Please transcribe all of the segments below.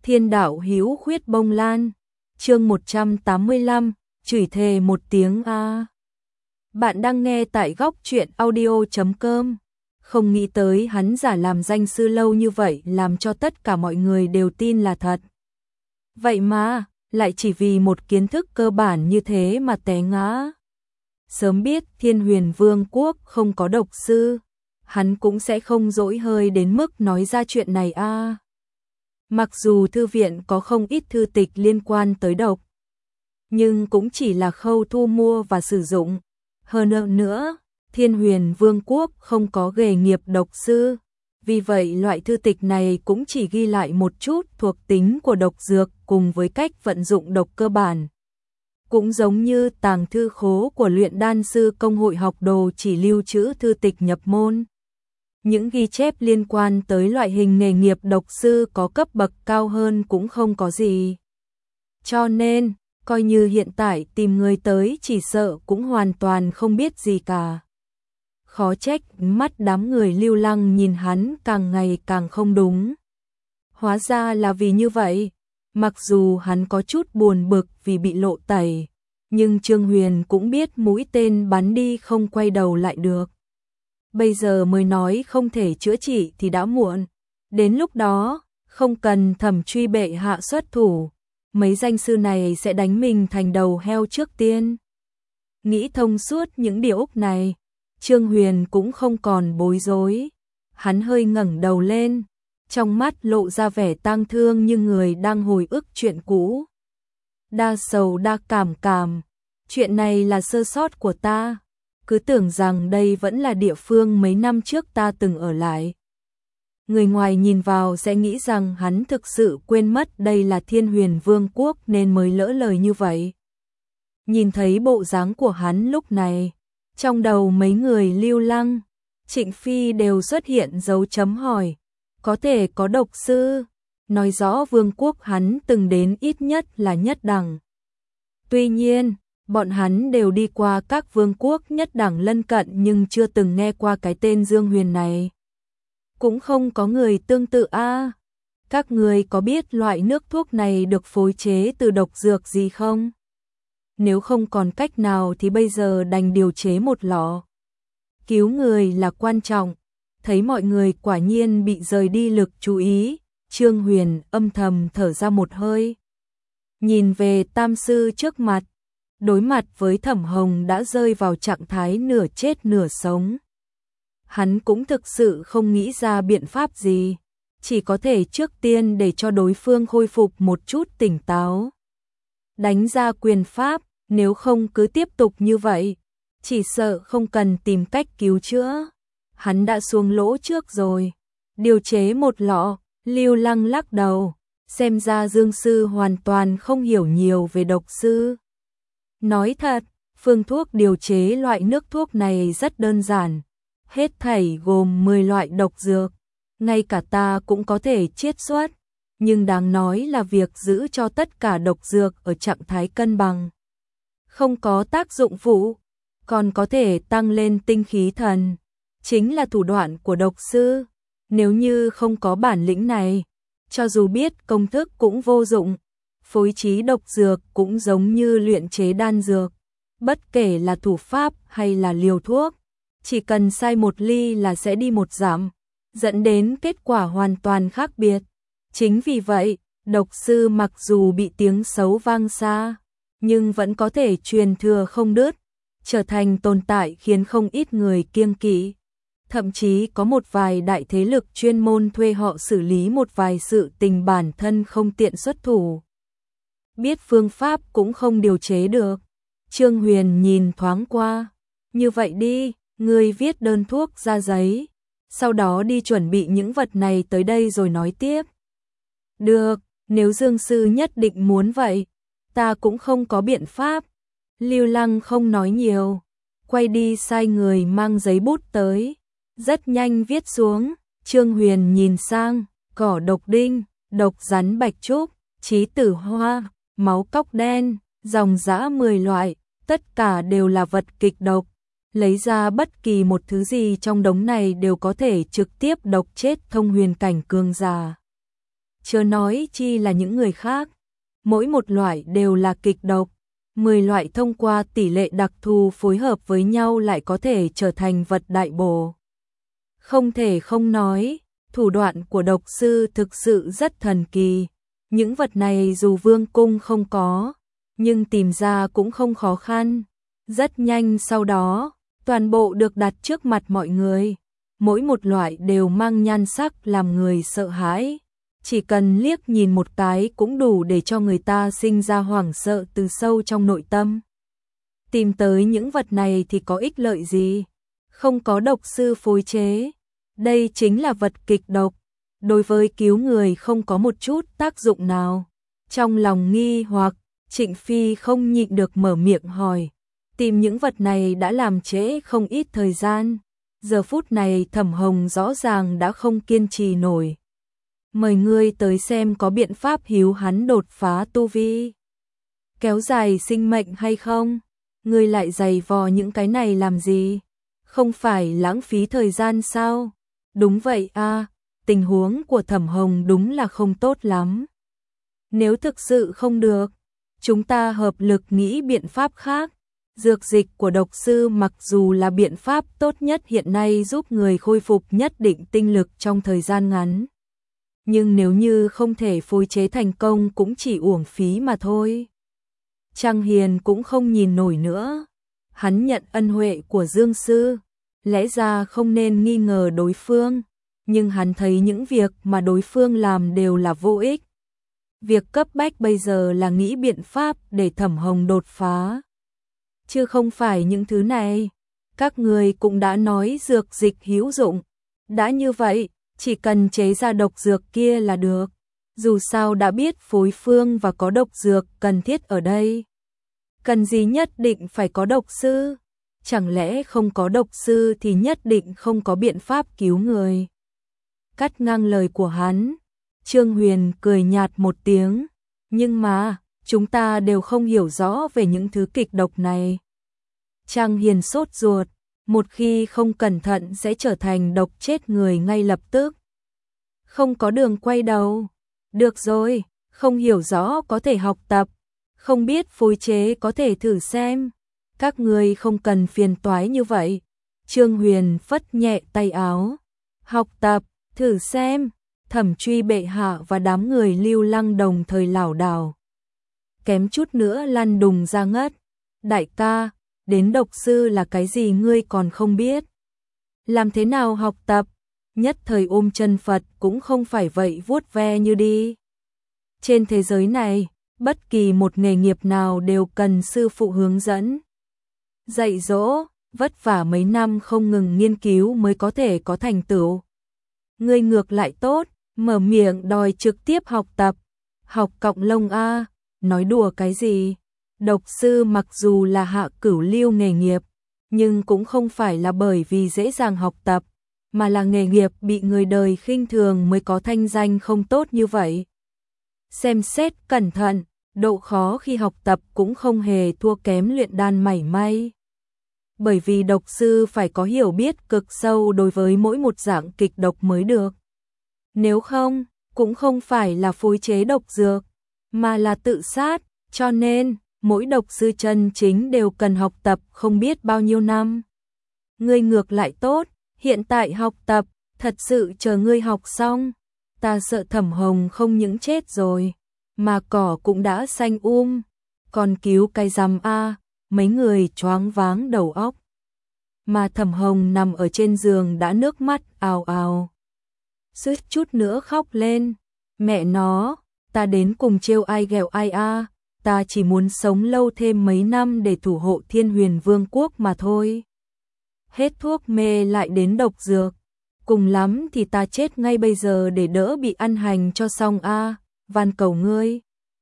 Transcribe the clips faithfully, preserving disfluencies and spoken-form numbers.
Thiên đạo hữu khuyết bông lan, chương một trăm tám mươi lăm, chửi thề một tiếng a. Bạn đang nghe tại góc truyện audio chấm com. Không nghĩ tới hắn giả làm danh sư lâu như vậy làm cho tất cả mọi người đều tin là thật. Vậy mà, lại chỉ vì một kiến thức cơ bản như thế mà té ngã. Sớm biết Thiên Huyền Vương quốc không có độc sư, hắn cũng sẽ không dỗi hơi đến mức nói ra chuyện này a. Mặc dù thư viện có không ít thư tịch liên quan tới độc, nhưng cũng chỉ là khâu thu mua và sử dụng. Hơn nữa, Thiên Huyền Vương quốc không có nghề nghiệp độc sư, vì vậy loại thư tịch này cũng chỉ ghi lại một chút thuộc tính của độc dược cùng với cách vận dụng độc cơ bản. Cũng giống như tàng thư khố của luyện đan sư công hội học đồ chỉ lưu trữ thư tịch nhập môn. Những ghi chép liên quan tới loại hình nghề nghiệp độc sư có cấp bậc cao hơn cũng không có gì. Cho nên, coi như hiện tại tìm người tới chỉ sợ cũng hoàn toàn không biết gì cả. Khó trách mắt đám người Lưu Lăng nhìn hắn càng ngày càng không đúng. Hóa ra là vì như vậy. Mặc dù hắn có chút buồn bực vì bị lộ tẩy, nhưng Trương Huyền cũng biết mũi tên bắn đi không quay đầu lại được. Bây giờ mới nói không thể chữa trị thì đã muộn. Đến lúc đó, không cần Thẩm Truy bệ hạ xuất thủ, mấy danh sư này sẽ đánh mình thành đầu heo trước tiên. Nghĩ thông suốt những điều úc này, Trương Huyền cũng không còn bối rối. Hắn hơi ngẩng đầu lên, trong mắt lộ ra vẻ tang thương như người đang hồi ức chuyện cũ. Đa sầu đa cảm cảm, chuyện này là sơ sót của ta. Cứ tưởng rằng đây vẫn là địa phương mấy năm trước ta từng ở lại. Người ngoài nhìn vào sẽ nghĩ rằng hắn thực sự quên mất đây là Thiên Huyền Vương quốc nên mới lỡ lời như vậy. Nhìn thấy bộ dáng của hắn lúc này, trong đầu mấy người Lưu Lăng, Trịnh Phi đều xuất hiện dấu chấm hỏi. Có thể có độc sư, nói rõ vương quốc hắn từng đến ít nhất là nhất đẳng. Tuy nhiên, bọn hắn đều đi qua các vương quốc nhất đẳng lân cận nhưng chưa từng nghe qua cái tên Dương Huyền này. Cũng không có người tương tự a. À, các người có biết loại nước thuốc này được phối chế từ độc dược gì không? Nếu không còn cách nào thì bây giờ đành điều chế một lọ. Cứu người là quan trọng. Thấy mọi người quả nhiên bị rời đi lực chú ý, Trương Huyền âm thầm thở ra một hơi. Nhìn về tam sư trước mặt, đối mặt với Thẩm Hồng đã rơi vào trạng thái nửa chết nửa sống. Hắn cũng thực sự không nghĩ ra biện pháp gì, chỉ có thể trước tiên để cho đối phương khôi phục một chút tỉnh táo. Đánh ra quyền pháp, nếu không cứ tiếp tục như vậy, chỉ sợ không cần tìm cách cứu chữa. Hắn đã xuống lỗ trước rồi. Điều chế một lọ, Lưu Lăng lắc đầu, xem ra Dương sư hoàn toàn không hiểu nhiều về độc sư. Nói thật, phương thuốc điều chế loại nước thuốc này rất đơn giản. Hết thảy gồm mười loại độc dược, ngay cả ta cũng có thể chiết xuất, nhưng đáng nói là việc giữ cho tất cả độc dược ở trạng thái cân bằng. Không có tác dụng phụ, còn có thể tăng lên tinh khí thần. Chính là thủ đoạn của độc sư, nếu như không có bản lĩnh này, cho dù biết công thức cũng vô dụng. Phối trí độc dược cũng giống như luyện chế đan dược, bất kể là thủ pháp hay là liều thuốc, chỉ cần sai một ly là sẽ đi một giảm, dẫn đến kết quả hoàn toàn khác biệt. Chính vì vậy, độc sư mặc dù bị tiếng xấu vang xa, nhưng vẫn có thể truyền thừa không đứt, trở thành tồn tại khiến không ít người kiêng kỵ. Thậm chí có một vài đại thế lực chuyên môn thuê họ xử lý một vài sự tình bản thân không tiện xuất thủ. Biết phương pháp cũng không điều chế được. Trương Huyền nhìn thoáng qua. Như vậy đi, ngươi viết đơn thuốc ra giấy, sau đó đi chuẩn bị những vật này tới đây rồi nói tiếp. Được, nếu Dương sư nhất định muốn vậy, ta cũng không có biện pháp. Lưu Lăng không nói nhiều, quay đi sai người mang giấy bút tới. Rất nhanh viết xuống. Trương Huyền nhìn sang, cỏ độc đinh, độc rắn bạch trúc, trí tử hoa, máu cóc đen, dòng dã mười loại, tất cả đều là vật kịch độc. Lấy ra bất kỳ một thứ gì trong đống này đều có thể trực tiếp độc chết thông huyền cảnh cường giả. chớ nói chi là những người khác. Mỗi một loại đều là kịch độc, mười loại thông qua tỷ lệ đặc thù phối hợp với nhau lại có thể trở thành vật đại bổ. Không thể không nói, thủ đoạn của độc sư thực sự rất thần kỳ. Những vật này dù vương cung không có, nhưng tìm ra cũng không khó khăn. Rất nhanh sau đó, toàn bộ được đặt trước mặt mọi người. Mỗi một loại đều mang nhan sắc làm người sợ hãi. Chỉ cần liếc nhìn một cái cũng đủ để cho người ta sinh ra hoảng sợ từ sâu trong nội tâm. Tìm tới những vật này thì có ích lợi gì? Không có độc sư phối chế. Đây chính là vật kịch độc. Đối với cứu người không có một chút tác dụng nào. Trong lòng nghi hoặc, Trịnh Phi không nhịn được mở miệng hỏi. Tìm những vật này đã làm trễ không ít thời gian. Giờ phút này Thẩm Hồng rõ ràng đã không kiên trì nổi. Mời ngươi tới xem có biện pháp hiếu hắn đột phá tu vi, kéo dài sinh mệnh hay không? Ngươi lại giày vò những cái này làm gì? Không phải lãng phí thời gian sao? Đúng vậy a, tình huống của Thẩm Hồng đúng là không tốt lắm. Nếu thực sự không được, chúng ta hợp lực nghĩ biện pháp khác. Dược dịch của độc sư mặc dù là biện pháp tốt nhất hiện nay giúp người khôi phục nhất định tinh lực trong thời gian ngắn. Nhưng nếu như không thể phối chế thành công cũng chỉ uổng phí mà thôi. Trang Hiền cũng không nhìn nổi nữa. Hắn nhận ân huệ của Dương Sư, lẽ ra không nên nghi ngờ đối phương. Nhưng hắn thấy những việc mà đối phương làm đều là vô ích. Việc cấp bách bây giờ là nghĩ biện pháp để Thẩm Hồng đột phá. Chứ không phải những thứ này. Các người cũng đã nói dược dịch hữu dụng. Đã như vậy, chỉ cần chế ra độc dược kia là được. Dù sao đã biết phối phương và có độc dược cần thiết ở đây. Cần gì nhất định phải có độc sư? Chẳng lẽ không có độc sư thì nhất định không có biện pháp cứu người? Cắt ngang lời của hắn, Trương Huyền cười nhạt một tiếng. Nhưng mà, chúng ta đều không hiểu rõ về những thứ kịch độc này. Trang Hiền sốt ruột, một khi không cẩn thận sẽ trở thành độc chết người ngay lập tức. Không có đường quay đầu. Được rồi, không hiểu rõ có thể học tập, không biết phối chế có thể thử xem. Các người không cần phiền toái như vậy. Trương Huyền phất nhẹ tay áo. Học tập, thử xem. Thẩm Truy bệ hạ và đám người Lưu Lăng đồng thời lảo đảo, kém chút nữa lăn đùng ra ngất. Đại ca, đến độc sư là cái gì ngươi còn không biết? Làm thế nào học tập? Nhất thời ôm chân Phật cũng không phải vậy vuốt ve như đi. Trên thế giới này, bất kỳ một nghề nghiệp nào đều cần sư phụ hướng dẫn, dạy dỗ, vất vả mấy năm không ngừng nghiên cứu mới có thể có thành tựu. Ngươi ngược lại tốt, mở miệng đòi trực tiếp học tập. Học cọng lông a, nói đùa cái gì? Độc sư mặc dù là hạ cửu lưu nghề nghiệp, nhưng cũng không phải là bởi vì dễ dàng học tập, mà là nghề nghiệp bị người đời khinh thường mới có thanh danh không tốt như vậy. Xem xét cẩn thận, độ khó khi học tập cũng không hề thua kém luyện đan mảy may. Bởi vì độc sư phải có hiểu biết cực sâu đối với mỗi một dạng kịch độc mới được. Nếu không, cũng không phải là phối chế độc dược, mà là tự sát, cho nên mỗi độc sư chân chính đều cần học tập không biết bao nhiêu năm. Ngươi ngược lại tốt, hiện tại học tập, thật sự chờ ngươi học xong. Ta sợ Thẩm Hồng không những chết rồi, mà cỏ cũng đã xanh um. Còn cứu cái rằm a, mấy người choáng váng đầu óc. Mà Thẩm Hồng nằm ở trên giường đã nước mắt ào ào, suýt chút nữa khóc lên. Mẹ nó, ta đến cùng trêu ai ghẹo ai a, ta chỉ muốn sống lâu thêm mấy năm để thủ hộ Thiên Huyền Vương quốc mà thôi. Hết thuốc mê lại đến độc dược, cùng lắm thì ta chết ngay bây giờ để đỡ bị ăn hành cho xong a, van cầu ngươi.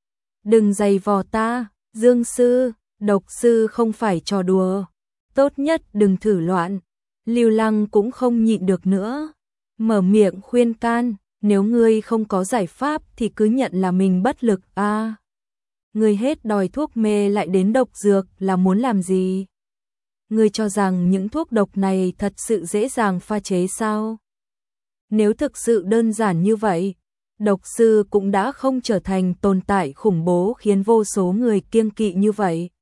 Đừng giày vò ta, Dương sư, độc sư không phải trò đùa, tốt nhất đừng thử loạn. Lưu Lăng cũng không nhịn được nữa, mở miệng khuyên can, nếu ngươi không có giải pháp thì cứ nhận là mình bất lực a. À, ngươi hết đòi thuốc mê lại đến độc dược là muốn làm gì? Ngươi cho rằng những thuốc độc này thật sự dễ dàng pha chế sao? Nếu thực sự đơn giản như vậy, độc sư cũng đã không trở thành tồn tại khủng bố khiến vô số người kiêng kỵ như vậy.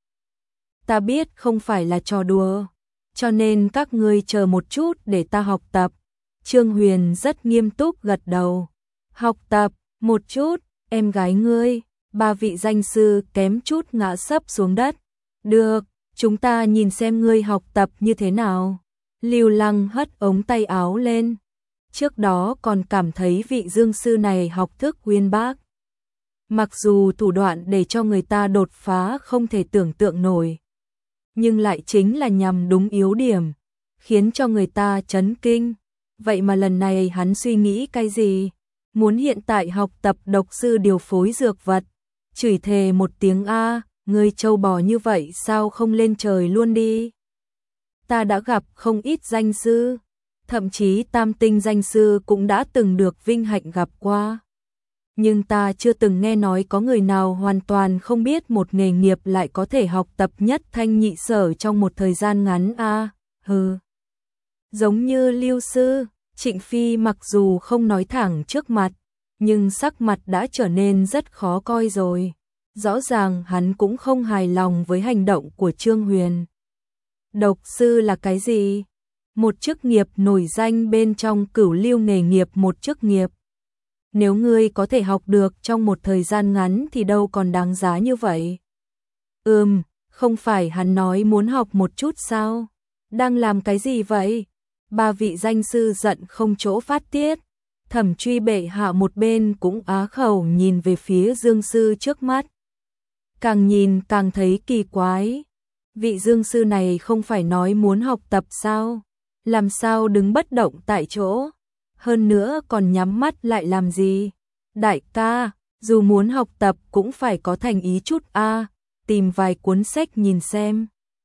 Ta biết không phải là trò đùa, cho nên các ngươi chờ một chút để ta học tập. Trương Huyền rất nghiêm túc gật đầu. Học tập, một chút, em gái ngươi. Ba vị danh sư kém chút ngã sấp xuống đất. Được, chúng ta nhìn xem ngươi học tập như thế nào. Lưu Lăng hất ống tay áo lên. Trước đó còn cảm thấy vị dương sư này học thức uyên bác. Mặc dù thủ đoạn để cho người ta đột phá không thể tưởng tượng nổi, nhưng lại chính là nhằm đúng yếu điểm, khiến cho người ta chấn kinh. Vậy mà lần này hắn suy nghĩ cái gì? Muốn hiện tại học tập độc sư điều phối dược vật. Chửi thề một tiếng a, ngươi trâu bò như vậy sao không lên trời luôn đi? Ta đã gặp không ít danh sư, thậm chí tam tinh danh sư cũng đã từng được vinh hạnh gặp qua. Nhưng ta chưa từng nghe nói có người nào hoàn toàn không biết một nghề nghiệp lại có thể học tập nhất thanh nhị sở trong một thời gian ngắn a. Hừ. Giống như Lưu sư, Trịnh Phi mặc dù không nói thẳng trước mặt, nhưng sắc mặt đã trở nên rất khó coi rồi. Rõ ràng hắn cũng không hài lòng với hành động của Trương Huyền. Độc sư là cái gì? Một chức nghiệp nổi danh bên trong cửu lưu nghề nghiệp, một chức nghiệp. Nếu ngươi có thể học được trong một thời gian ngắn thì đâu còn đáng giá như vậy. Ừm, không phải hắn nói muốn học một chút sao? Đang làm cái gì vậy? Ba vị danh sư giận không chỗ phát tiết. Thẩm Truy bệ hạ một bên cũng á khẩu nhìn về phía dương sư trước mắt. Càng nhìn càng thấy kỳ quái. Vị dương sư này không phải nói muốn học tập sao? Làm sao đứng bất động tại chỗ? Hơn nữa còn nhắm mắt lại làm gì? Đại ca, dù muốn học tập cũng phải có thành ý chút a, tìm vài cuốn sách nhìn xem.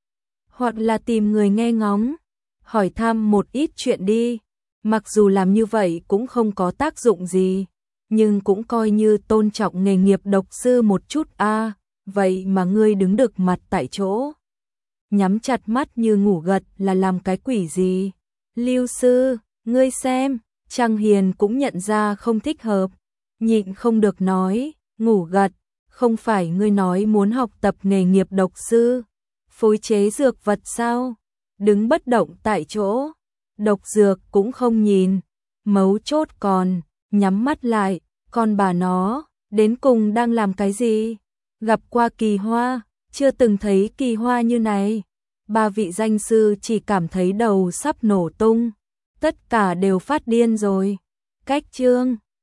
Hoặc là tìm người nghe ngóng, hỏi thăm một ít chuyện đi. Mặc dù làm như vậy cũng không có tác dụng gì, nhưng cũng coi như tôn trọng nghề nghiệp độc sư một chút a. Vậy mà ngươi đứng được mặt tại chỗ, nhắm chặt mắt như ngủ gật là làm cái quỷ gì? Lưu sư, ngươi xem. Trang Hiền cũng nhận ra không thích hợp, nhịn không được nói, ngủ gật, không phải ngươi nói muốn học tập nghề nghiệp độc sư, phối chế dược vật sao? Đứng bất động tại chỗ, độc dược cũng không nhìn, mấu chốt còn, nhắm mắt lại, còn bà nó, đến cùng đang làm cái gì? Gặp qua kỳ hoa, chưa từng thấy kỳ hoa như này. Ba vị danh sư chỉ cảm thấy đầu sắp nổ tung. Tất cả đều phát điên rồi. Cách chương